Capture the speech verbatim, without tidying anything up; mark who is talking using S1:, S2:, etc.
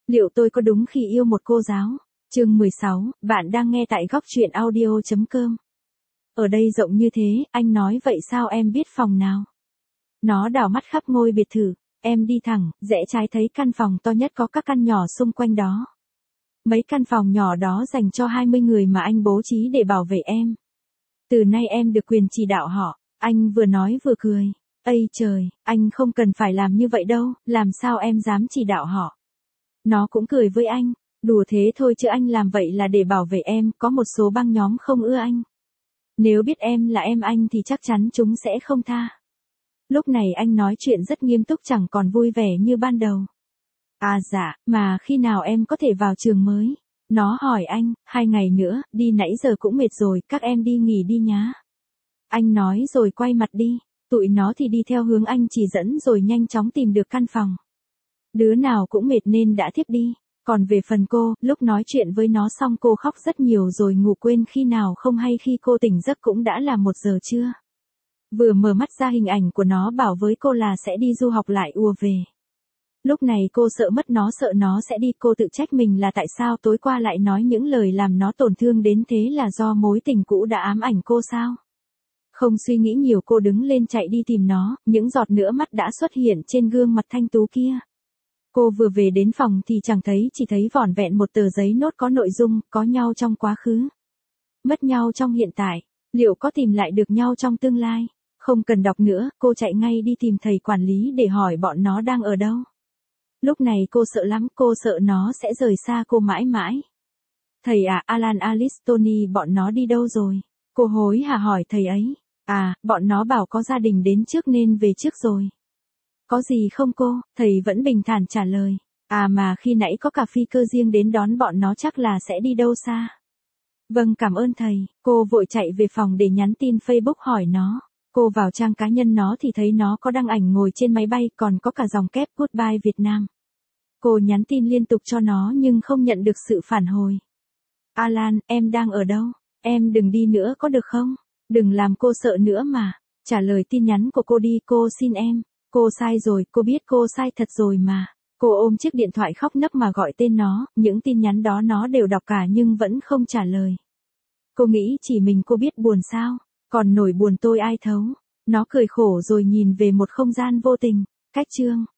S1: Liệu tôi có đúng khi yêu một cô giáo? Chương mười sáu, bạn đang nghe tại góc truyện audio chấm com. Ở đây rộng như thế, anh nói vậy sao em biết phòng nào? Nó đảo mắt khắp ngôi biệt thự, em đi thẳng, rẽ trái thấy căn phòng to nhất có các căn nhỏ xung quanh đó. Mấy căn phòng nhỏ đó dành cho hai mươi người mà anh bố trí để bảo vệ em. Từ nay em được quyền chỉ đạo họ, anh vừa nói vừa cười. Ây trời, anh không cần phải làm như vậy đâu, làm sao em dám chỉ đạo họ? Nó cũng cười với anh, đùa thế thôi chứ anh làm vậy là để bảo vệ em, có một số băng nhóm không ưa anh. Nếu biết em là em anh thì chắc chắn chúng sẽ không tha. Lúc này anh nói chuyện rất nghiêm túc chẳng còn vui vẻ như ban đầu. À dạ, mà khi nào em có thể vào trường mới? Nó hỏi anh, hai ngày nữa, đi nãy giờ cũng mệt rồi, các em đi nghỉ đi nhá. Anh nói rồi quay mặt đi, tụi nó thì đi theo hướng anh chỉ dẫn rồi nhanh chóng tìm được căn phòng. Đứa nào cũng mệt nên đã thiếp đi. Còn về phần cô, lúc nói chuyện với nó xong cô khóc rất nhiều rồi ngủ quên khi nào không hay khi cô tỉnh giấc cũng đã là một giờ trưa. Vừa mở mắt ra hình ảnh của nó bảo với cô là sẽ đi du học lại ùa về. Lúc này cô sợ mất nó sợ nó sẽ đi cô tự trách mình là tại sao tối qua lại nói những lời làm nó tổn thương đến thế là do mối tình cũ đã ám ảnh cô sao? Không suy nghĩ nhiều cô đứng lên chạy đi tìm nó, những giọt nữa mắt đã xuất hiện trên gương mặt thanh tú kia. Cô vừa về đến phòng thì chẳng thấy chỉ thấy vỏn vẹn một tờ giấy nốt có nội dung, có nhau trong quá khứ. Mất nhau trong hiện tại, liệu có tìm lại được nhau trong tương lai? Không cần đọc nữa, cô chạy ngay đi tìm thầy quản lý để hỏi bọn nó đang ở đâu. Lúc này cô sợ lắm, cô sợ nó sẽ rời xa cô mãi mãi. Thầy à, Alan Alice Tony bọn nó đi đâu rồi? Cô hối hả hỏi thầy ấy. À, bọn nó bảo có gia đình đến trước nên về trước rồi. Có gì không cô? Thầy vẫn bình thản trả lời. À mà khi nãy có cả phi cơ riêng đến đón bọn nó chắc là sẽ đi đâu xa. Vâng cảm ơn thầy, cô vội chạy về phòng để nhắn tin Facebook hỏi nó. Cô vào trang cá nhân nó thì thấy nó có đăng ảnh ngồi trên máy bay còn có cả dòng kép Goodbye Việt Nam. Cô nhắn tin liên tục cho nó nhưng không nhận được sự phản hồi. Alan, em đang ở đâu? Em đừng đi nữa có được không? Đừng làm cô sợ nữa mà. Trả lời tin nhắn của cô đi, cô xin em. Cô sai rồi, cô biết cô sai thật rồi mà. Cô ôm chiếc điện thoại khóc nấc mà gọi tên nó, những tin nhắn đó nó đều đọc cả nhưng vẫn không trả lời. Cô nghĩ chỉ mình cô biết buồn sao, còn nỗi buồn tôi ai thấu. Nó cười khổ rồi nhìn về một không gian vô tình. Cách chương